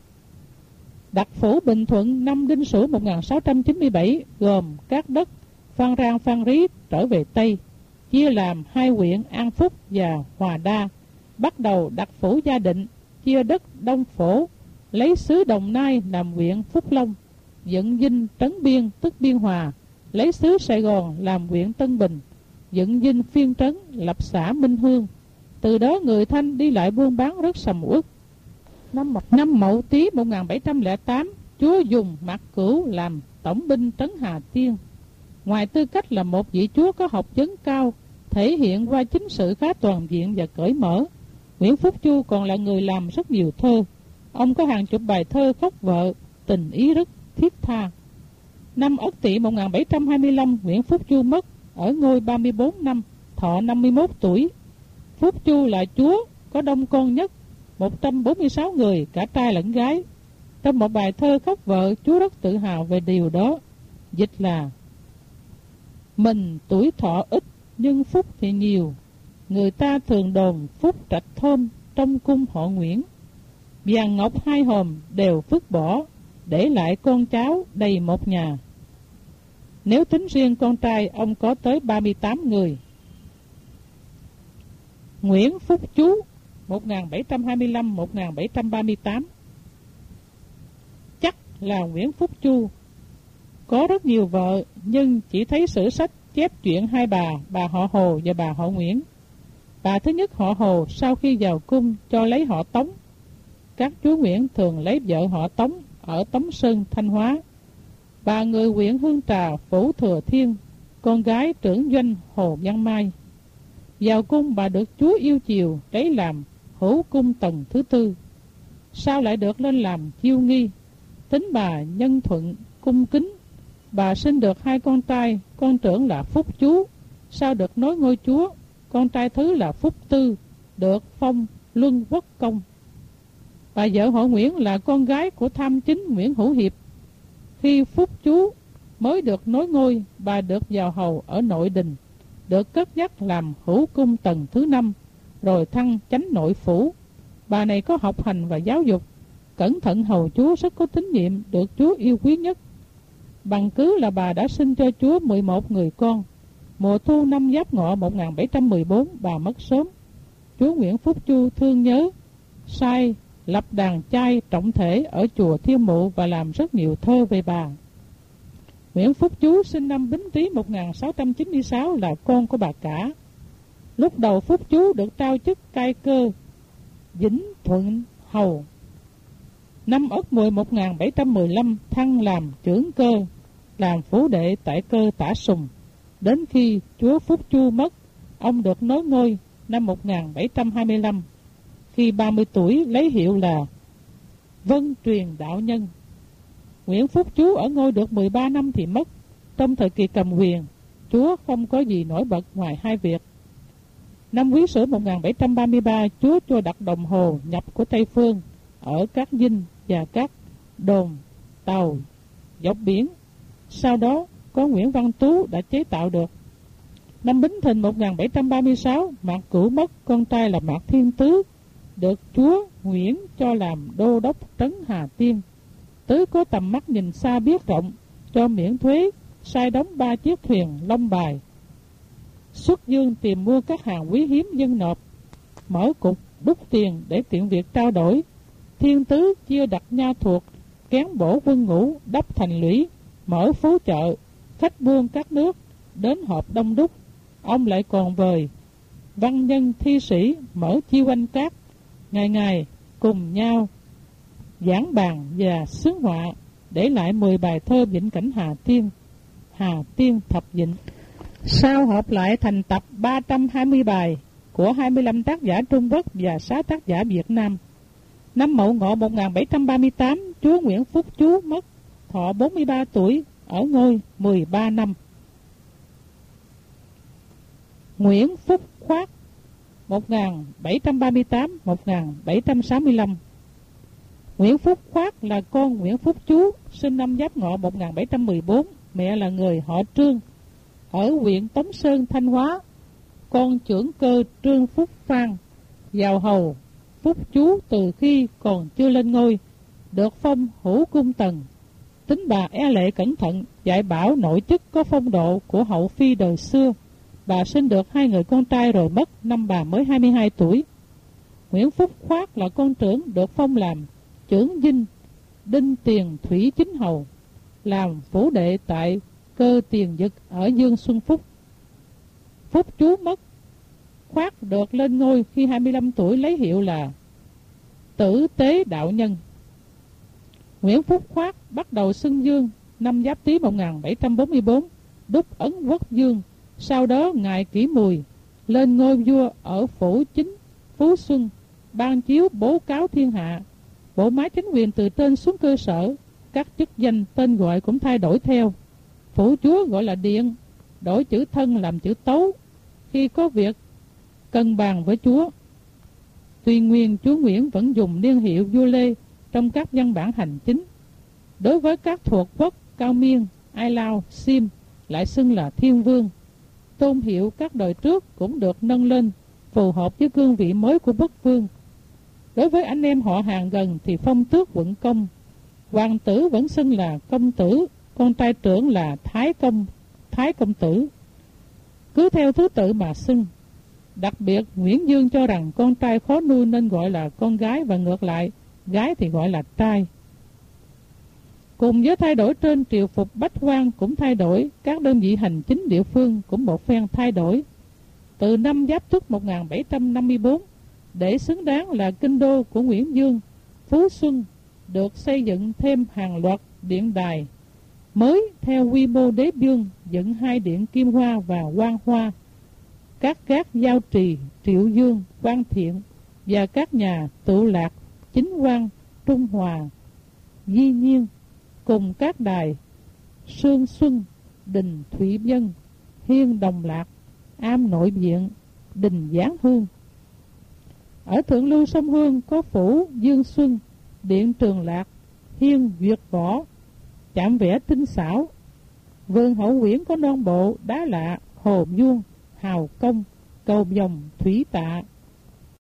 Đặc phủ Bình Thuận năm Đinh Sửu 1697 gồm các đất Phan Rang Phan Rí trở về Tây, chia làm 2 huyện An Phúc và Hòa Đa. Bắt đầu đặc phủ Gia Định, chia đất Đông Phổ, lấy xứ Đồng Nai làm huyện Phúc Long, dựng dinh Trấn Biên tức Biên Hòa, lấy xứ Sài Gòn làm huyện Tân Bình, dựng dinh Phiên Trấn lập xã Minh Hương. Từ đó người Thanh đi lại buôn bán rất sầm uất. Năm Mậu Tý 1708, chúa dùng Mạc Cửu làm tổng binh trấn Hà Tiên. Ngoài tư cách là một vị chúa có học vấn cao, thể hiện qua chính sự khá toàn diện và cởi mở, Nguyễn Phúc Chu còn là người làm rất nhiều thơ. Ông có hàng chục bài thơ khóc vợ, tình ý rất thiết tha. Năm Ất Tỵ 1725, Nguyễn Phúc Chu mất, ở ngôi 34 năm, thọ 51 tuổi. Phúc Chu là chúa có đông con nhất, 146 người, cả trai lẫn gái. Trong một bài thơ khóc vợ, chúa rất tự hào về điều đó. Dịch là: mình tuổi thọ ít nhưng phúc thì nhiều, người ta thường đồn phúc trạch thơm trong cung họ Nguyễn. Vàng ngọc hai hòm đều vứt bỏ, để lại con cháu đầy một nhà. Nếu tính riêng con trai, ông có tới 38 người. Nguyễn Phúc Chú 1725-1738. Chắc là Nguyễn Phúc Chu có rất nhiều vợ, nhưng chỉ thấy sử sách chép chuyện hai bà họ Hồ và bà họ Nguyễn. Bà thứ nhất họ Hồ sau khi vào cung cho lấy họ Tống. Các chúa Nguyễn thường lấy vợ họ Tống ở Tống Sơn, Thanh Hóa. Bà người huyện Hương Trà, Phủ Thừa Thiên, con gái trưởng doanh Hồ Văn Mai. Vào cung bà được chúa yêu chiều, lấy làm hữu cung tầng thứ tư. Sau lại được lên làm chiêu nghi. Tính bà nhân thuận, cung kính. Bà sinh được hai con trai, con trưởng là Phúc Chú, sau được nối ngôi chúa. Con trai thứ là Phúc Tư, được phong Luân Quốc Công. Bà vợ họ Nguyễn là con gái của tham chính Nguyễn Hữu Hiệp. Khi Phúc Chú mới được nối ngôi, bà được vào hầu ở nội đình, được cất nhắc làm hữu cung tầng thứ 5, rồi thăng chánh nội phủ. Bà này có học hành và giáo dục, cẩn thận hầu chúa, rất có tín nhiệm, được chúa yêu quý nhất. Bằng cứ là bà đã sinh cho chúa 11 người con. Mùa thu năm Giáp Ngọ 1714, bà mất sớm. Chúa Nguyễn Phúc Chu thương nhớ, sai lập đàn trai trọng thể ở chùa Thiên Mụ và làm rất nhiều thơ về bà. Nguyễn Phúc Chú sinh năm Bính Tý 1696, là con của bà cả. Lúc đầu Phúc Chú được trao chức cai cơ Vĩnh Thuận Hầu. Năm Ất Mùi 1715 thăng làm trưởng cơ, làm phủ đệ tại cơ Tả Sùng. Đến khi chúa Phúc Chu mất, ông được nối ngôi năm 1725. Khi 30 tuổi lấy hiệu là Vân Truyền Đạo Nhân. Nguyễn Phúc Chú ở ngôi được 13 năm thì mất. Trong thời kỳ cầm quyền, chúa không có gì nổi bật ngoài hai việc. Năm Quý Sửu 1733, chúa cho đặt đồng hồ nhập của Tây Phương ở các dinh và các đồn tàu dọc biển. Sau đó có Nguyễn Văn Tú đã chế tạo được. Năm Bính Thìn 1736, Mạc Cửu mất, con trai là Mạc Thiên Tứ, được chúa Nguyễn cho làm đô đốc trấn Hà Tiên. Tứ có tầm mắt nhìn xa biết rộng, cho miễn thuế, sai đóng 3 chiếc thuyền Long Bài. Xuất dương tìm mua các hàng quý hiếm dân nộp, mở cục đúc tiền để tiện việc trao đổi. Thiên Tứ chia đặt nha thuộc, kén bổ quân ngũ, đắp thành lũy, mở phố chợ, khách buôn các nước đến họp đông đúc. Ông lại còn vời văn nhân thi sĩ mở chi quanh các, ngày ngày cùng nhau giảng bàn và xướng họa, để lại 10 bài thơ vịnh cảnh Hà Tiên thập vịnh. Sau họp lại thành tập 320 bài của 25 tác giả Trung Quốc và 6 tác giả Việt Nam. Năm Mậu Ngọ 1738, chúa Nguyễn Phúc Chú mất, thọ 43 tuổi, ở ngôi 13 năm. Nguyễn Phúc Khoát 1738-1765. Nguyễn Phúc Khoát là con Nguyễn Phúc Chú, sinh năm Giáp Ngọ 1714, mẹ là người họ Trương, ở huyện Tống Sơn, Thanh Hóa. Con trưởng cơ Trương Phúc Phan vào hầu Phúc Chú từ khi còn chưa lên ngôi, được phong hữu cung tần. Tính bà e lệ cẩn thận, dạy bảo nội chức có phong độ của hậu phi đời xưa. Bà sinh được 2 người con trai rồi mất năm bà mới 22 tuổi. Nguyễn Phúc Khoát là con trưởng, được phong làm trưởng dinh Đinh Tiền Thủy Chính Hầu, làm phủ đệ tại cơ Tiền Dực ở Dương Xuân Phúc. Phúc Chú mất, Khoát được lên ngôi khi 25 tuổi, lấy hiệu là Tử Tế Đạo Nhân. Nguyễn Phúc Khoát bắt đầu xưng dương năm Giáp Tý 1744, đúc Ấn Quốc Dương. Sau đó ngài Kỷ Mùi lên ngôi vua ở phủ chính Phú Xuân, ban chiếu bố cáo thiên hạ. Bộ máy chính quyền từ trên xuống cơ sở, các chức danh tên gọi cũng thay đổi theo. Phủ chúa gọi là điện, đổi chữ thân làm chữ tấu khi có việc cần bàn với chúa. Tuy nguyên chúa Nguyễn vẫn dùng niên hiệu vua Lê trong các văn bản hành chính. Đối với các thuộc quốc Cao Miên, Ai Lao, Sim lại xưng là Thiên Vương. Tôn hiệu các đời trước cũng được nâng lên phù hợp với cương vị mới của Quốc Vương. Đối với anh em họ hàng gần thì phong tước quận công. Hoàng tử vẫn xưng là công tử, con trai trưởng là Thái công tử. Cứ theo thứ tự mà xưng. Đặc biệt Nguyễn Dương cho rằng con trai khó nuôi nên gọi là con gái, và ngược lại, gái thì gọi là trai. Cùng với thay đổi trên, triều phục bách quan cũng thay đổi, các đơn vị hành chính địa phương cũng một phen thay đổi. Từ năm Giáp Tuất 1754, để xứng đáng là kinh đô của Nguyễn Dương, Phú Xuân được xây dựng thêm hàng loạt điện đài mới theo quy mô đế vương, dựng 2 điện Kim Hoa và Quan Hoa, các gác Giao Trì, Triệu Dương, Quan Thiện và các nhà Tựu Lạc, Chính Quan, Trung Hòa, Di Nhiên, cùng các đài Sương Xuân, Đình Thủy Vân, Hiên Đồng Lạc, Am Nội Viện, Đình Giáng Hương. Ở thượng lưu sông Hương có phủ Dương Xuân, điện Trường Lạc, Hiên Duyệt Võ, chạm vẽ tinh xảo. Vườn Hậu Quyển có non bộ, đá lạ, hồ vuông, hào công, cầu vòng, thủy tạ,